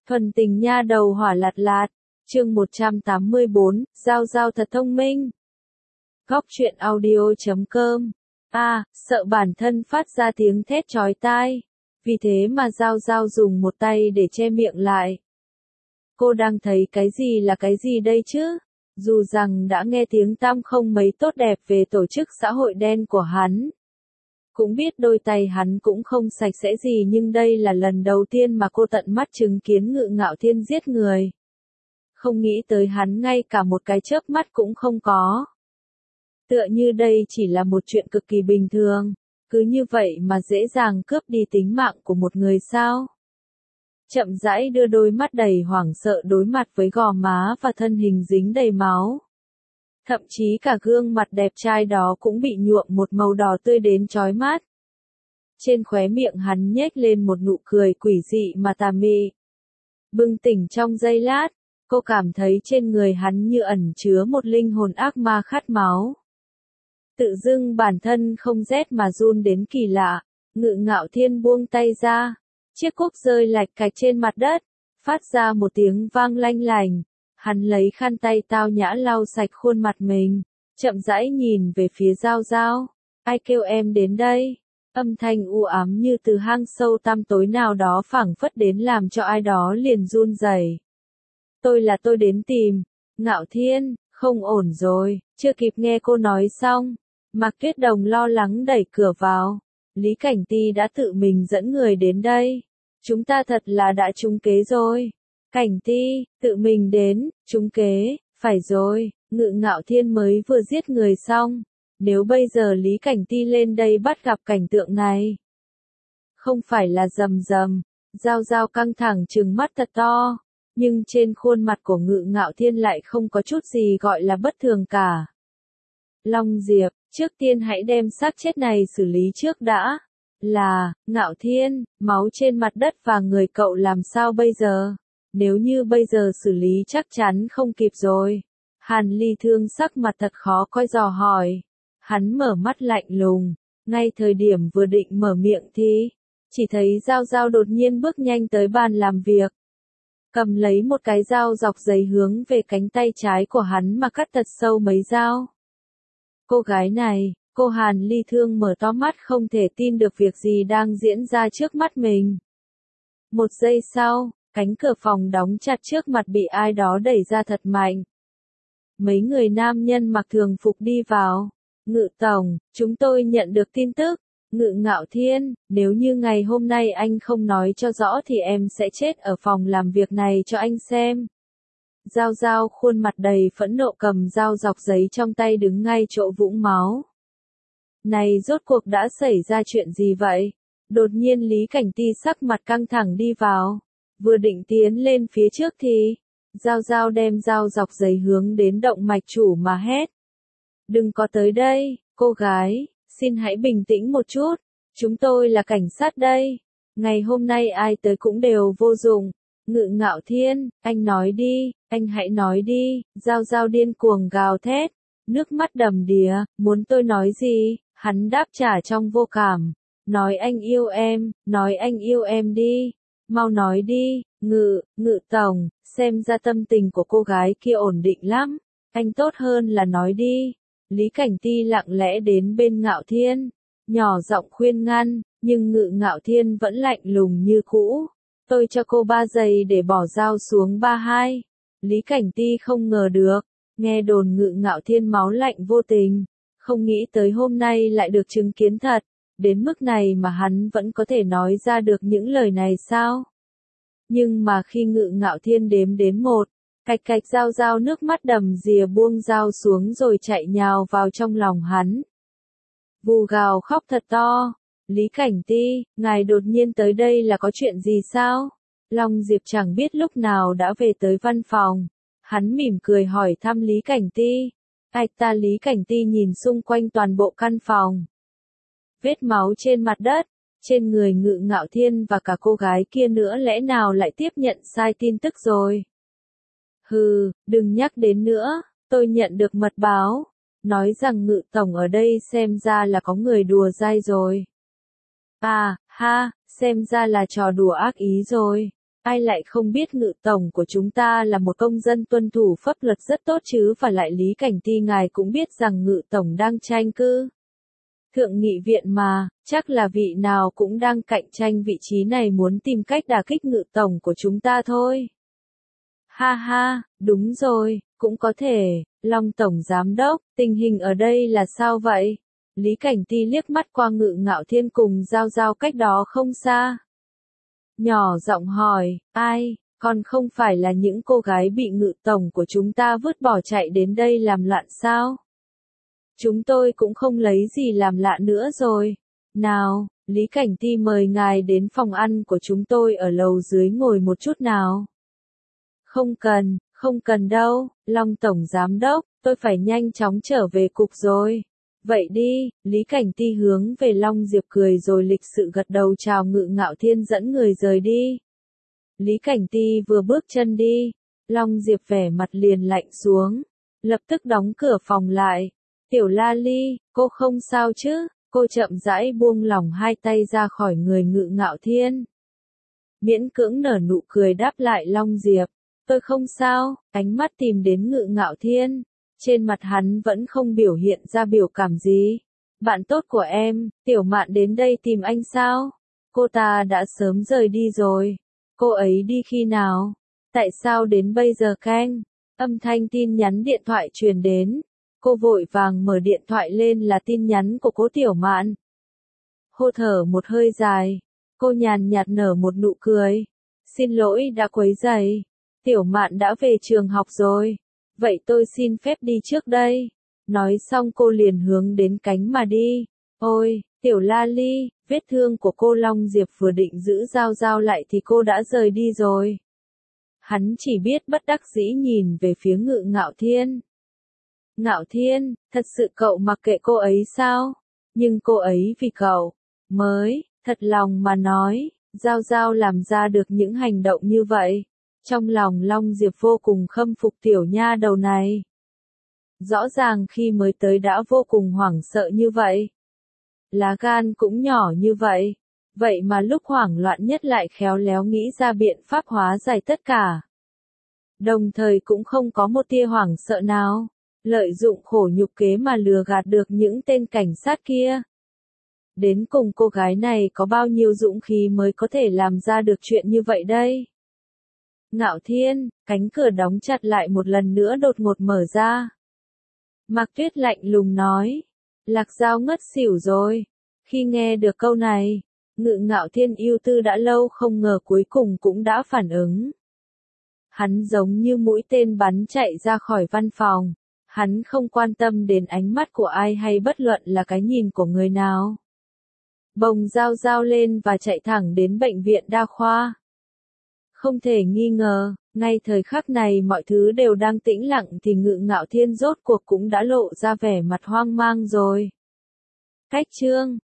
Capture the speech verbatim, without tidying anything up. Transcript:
Thuần tình nha đầu hỏa lạt lạt, chương một trăm tám mươi bốn, Giao Giao thật thông minh. Góc truyện audio chấm com. A, sợ bản thân phát ra tiếng thét chói tai. Vì thế mà Giao Giao dùng một tay để che miệng lại. Cô đang thấy cái gì là cái gì đây chứ? Dù rằng đã nghe tiếng tăm không mấy tốt đẹp về tổ chức xã hội đen của hắn. Cũng biết đôi tay hắn cũng không sạch sẽ gì, nhưng đây là lần đầu tiên mà cô tận mắt chứng kiến Ngự Ngạo Thiên giết người. Không nghĩ tới hắn ngay cả một cái chớp mắt cũng không có. Tựa như đây chỉ là một chuyện cực kỳ bình thường, cứ như vậy mà dễ dàng cướp đi tính mạng của một người sao? Chậm rãi đưa đôi mắt đầy hoảng sợ đối mặt với gò má và thân hình dính đầy máu. Thậm chí cả gương mặt đẹp trai đó cũng bị nhuộm một màu đỏ tươi đến chói mắt. Trên khóe miệng hắn nhếch lên một nụ cười quỷ dị mà tà mị. Bừng tỉnh trong giây lát, cô cảm thấy trên người hắn như ẩn chứa một linh hồn ác ma khát máu. Tự dưng bản thân không rét mà run đến kỳ lạ, Ngự Ngạo Thiên buông tay ra, chiếc cốc rơi lạch cạch trên mặt đất, phát ra một tiếng vang lanh lành. Hắn lấy khăn tay tao nhã lau sạch khuôn mặt mình, chậm rãi nhìn về phía Giao Giao. Ai kêu em đến đây? Âm thanh u ám như từ hang sâu tăm tối nào đó phảng phất đến làm cho ai đó liền run rẩy. Tôi là tôi đến tìm. Ngạo Thiên, không ổn rồi. Chưa kịp nghe cô nói xong, Mạc Tuyết Đồng lo lắng đẩy cửa vào. Lý Cảnh Ti đã tự mình dẫn người đến đây. Chúng ta thật là đã trúng kế rồi. Cảnh Ti, tự mình đến, trúng kế, phải rồi, Ngự Ngạo Thiên mới vừa giết người xong. Nếu bây giờ Lý Cảnh Ti lên đây bắt gặp cảnh tượng này, không phải là rầm rầm. Giao Giao căng thẳng trừng mắt thật to, nhưng trên khuôn mặt của Ngự Ngạo Thiên lại không có chút gì gọi là bất thường cả. Long Diệp, trước tiên hãy đem xác chết này xử lý trước đã. Là, Ngạo Thiên, máu trên mặt đất và người cậu làm sao bây giờ? Nếu như bây giờ xử lý chắc chắn không kịp rồi. Hàn Ly Thương sắc mặt thật khó coi dò hỏi. Hắn mở mắt lạnh lùng, ngay thời điểm vừa định mở miệng thì, chỉ thấy Giao Giao đột nhiên bước nhanh tới bàn làm việc. Cầm lấy một cái dao dọc giấy hướng về cánh tay trái của hắn mà cắt thật sâu mấy dao. Cô gái này, cô Hàn Ly Thương mở to mắt không thể tin được việc gì đang diễn ra trước mắt mình. Một giây sau, cánh cửa phòng đóng chặt trước mặt bị ai đó đẩy ra thật mạnh. Mấy người nam nhân mặc thường phục đi vào. Ngự Tổng, chúng tôi nhận được tin tức. Ngự Ngạo Thiên, nếu như ngày hôm nay anh không nói cho rõ thì em sẽ chết ở phòng làm việc này cho anh xem. Giao Giao khuôn mặt đầy phẫn nộ cầm dao dọc giấy trong tay đứng ngay chỗ vũng máu. Này rốt cuộc đã xảy ra chuyện gì vậy? Đột nhiên Lý Cảnh Ti sắc mặt căng thẳng đi vào. Vừa định tiến lên phía trước thì, Giao Giao đem dao dọc giấy hướng đến động mạch chủ mà hét. Đừng có tới đây, cô gái, xin hãy bình tĩnh một chút, chúng tôi là cảnh sát đây. Ngày hôm nay ai tới cũng đều vô dụng. Ngự Ngạo Thiên, anh nói đi, anh hãy nói đi. Giao Giao điên cuồng gào thét, nước mắt đầm đìa, muốn tôi nói gì? Hắn đáp trả trong vô cảm, nói anh yêu em, nói anh yêu em đi. Mau nói đi, Ngự, Ngự Tổng, xem ra tâm tình của cô gái kia ổn định lắm, anh tốt hơn là nói đi. Lý Cảnh Ti lặng lẽ đến bên Ngạo Thiên, nhỏ giọng khuyên ngăn, nhưng Ngự Ngạo Thiên vẫn lạnh lùng như cũ. Tôi cho cô ba giây để bỏ dao xuống ba hai. Lý Cảnh Ti không ngờ được, nghe đồn Ngự Ngạo Thiên máu lạnh vô tình, không nghĩ tới hôm nay lại được chứng kiến thật. Đến mức này mà hắn vẫn có thể nói ra được những lời này sao? Nhưng mà khi Ngự Ngạo Thiên đếm đến một, cạch cạch Giao Giao nước mắt đầm đìa buông dao xuống rồi chạy nhào vào trong lòng hắn. Vù gào khóc thật to. Lý Cảnh Ti, ngài đột nhiên tới đây là có chuyện gì sao? Long Diệp chẳng biết lúc nào đã về tới văn phòng. Hắn mỉm cười hỏi thăm Lý Cảnh Ti. Ạch ta Lý Cảnh Ti nhìn xung quanh toàn bộ căn phòng. Vết máu trên mặt đất, trên người Ngự Ngạo Thiên và cả cô gái kia nữa, lẽ nào lại tiếp nhận sai tin tức rồi? Hừ, đừng nhắc đến nữa, tôi nhận được mật báo, nói rằng Ngự Tổng ở đây xem ra là có người đùa dai rồi. À, ha, xem ra là trò đùa ác ý rồi. Ai lại không biết ngự tổng của chúng ta là một công dân tuân thủ pháp luật rất tốt chứ, và lại Lý Cảnh Ti ngài cũng biết rằng ngự tổng đang tranh cử thượng nghị viện mà, chắc là vị nào cũng đang cạnh tranh vị trí này muốn tìm cách đả kích ngự tổng của chúng ta thôi. Ha ha, đúng rồi, cũng có thể, Long tổng giám đốc, tình hình ở đây là sao vậy? Lý Cảnh Ti liếc mắt qua Ngự Ngạo Thiên cùng Giao Giao cách đó không xa. Nhỏ giọng hỏi, ai, còn không phải là những cô gái bị ngự tổng của chúng ta vứt bỏ chạy đến đây làm loạn sao? Chúng tôi cũng không lấy gì làm lạ nữa rồi. Nào, Lý Cảnh Ti mời ngài đến phòng ăn của chúng tôi ở lầu dưới ngồi một chút nào. Không cần, không cần đâu, Long tổng giám đốc, tôi phải nhanh chóng trở về cục rồi. Vậy đi, Lý Cảnh Ti hướng về Long Diệp cười rồi lịch sự gật đầu chào Ngự Ngạo Thiên dẫn người rời đi. Lý Cảnh Ti vừa bước chân đi, Long Diệp vẻ mặt liền lạnh xuống, lập tức đóng cửa phòng lại. Tiểu La Ly, cô không sao chứ? Cô chậm rãi buông lỏng hai tay ra khỏi người Ngự Ngạo Thiên. Miễn cưỡng nở nụ cười đáp lại Long Diệp. Tôi không sao, ánh mắt tìm đến Ngự Ngạo Thiên. Trên mặt hắn vẫn không biểu hiện ra biểu cảm gì. Bạn tốt của em, Tiểu Mạn đến đây tìm anh sao? Cô ta đã sớm rời đi rồi. Cô ấy đi khi nào? Tại sao đến bây giờ canh? Âm thanh tin nhắn điện thoại truyền đến. Cô vội vàng mở điện thoại lên là tin nhắn của Cố Tiểu Mạn. Hô thở một hơi dài. Cô nhàn nhạt nở một nụ cười. Xin lỗi đã quấy rầy. Tiểu Mạn đã về trường học rồi. Vậy tôi xin phép đi trước đây. Nói xong cô liền hướng đến cánh mà đi. Ôi, Tiểu La Ly, vết thương của cô Long Diệp vừa định giữ Giao Giao lại thì cô đã rời đi rồi. Hắn chỉ biết bất đắc dĩ nhìn về phía Ngự Ngạo Thiên. Ngạo Thiên, thật sự cậu mặc kệ cô ấy sao? Nhưng cô ấy vì cậu, mới, thật lòng mà nói, Giao Giao làm ra được những hành động như vậy. Trong lòng Long Diệp vô cùng khâm phục tiểu nha đầu này. Rõ ràng khi mới tới đã vô cùng hoảng sợ như vậy. Lá gan cũng nhỏ như vậy. Vậy mà lúc hoảng loạn nhất lại khéo léo nghĩ ra biện pháp hóa giải tất cả. Đồng thời cũng không có một tia hoảng sợ nào. Lợi dụng khổ nhục kế mà lừa gạt được những tên cảnh sát kia. Đến cùng cô gái này có bao nhiêu dũng khí mới có thể làm ra được chuyện như vậy đây? Ngạo Thiên, cánh cửa đóng chặt lại một lần nữa đột ngột mở ra. Mạc Tuyết lạnh lùng nói. Lạc Giao ngất xỉu rồi. Khi nghe được câu này, Ngự Ngạo Thiên ưu tư đã lâu không ngờ cuối cùng cũng đã phản ứng. Hắn giống như mũi tên bắn chạy ra khỏi văn phòng. Hắn không quan tâm đến ánh mắt của ai hay bất luận là cái nhìn của người nào. Bồng Giao Giao lên và chạy thẳng đến bệnh viện đa khoa. Không thể nghi ngờ, ngay thời khắc này mọi thứ đều đang tĩnh lặng thì Ngự Ngạo Thiên rốt cuộc cũng đã lộ ra vẻ mặt hoang mang rồi. Cách chương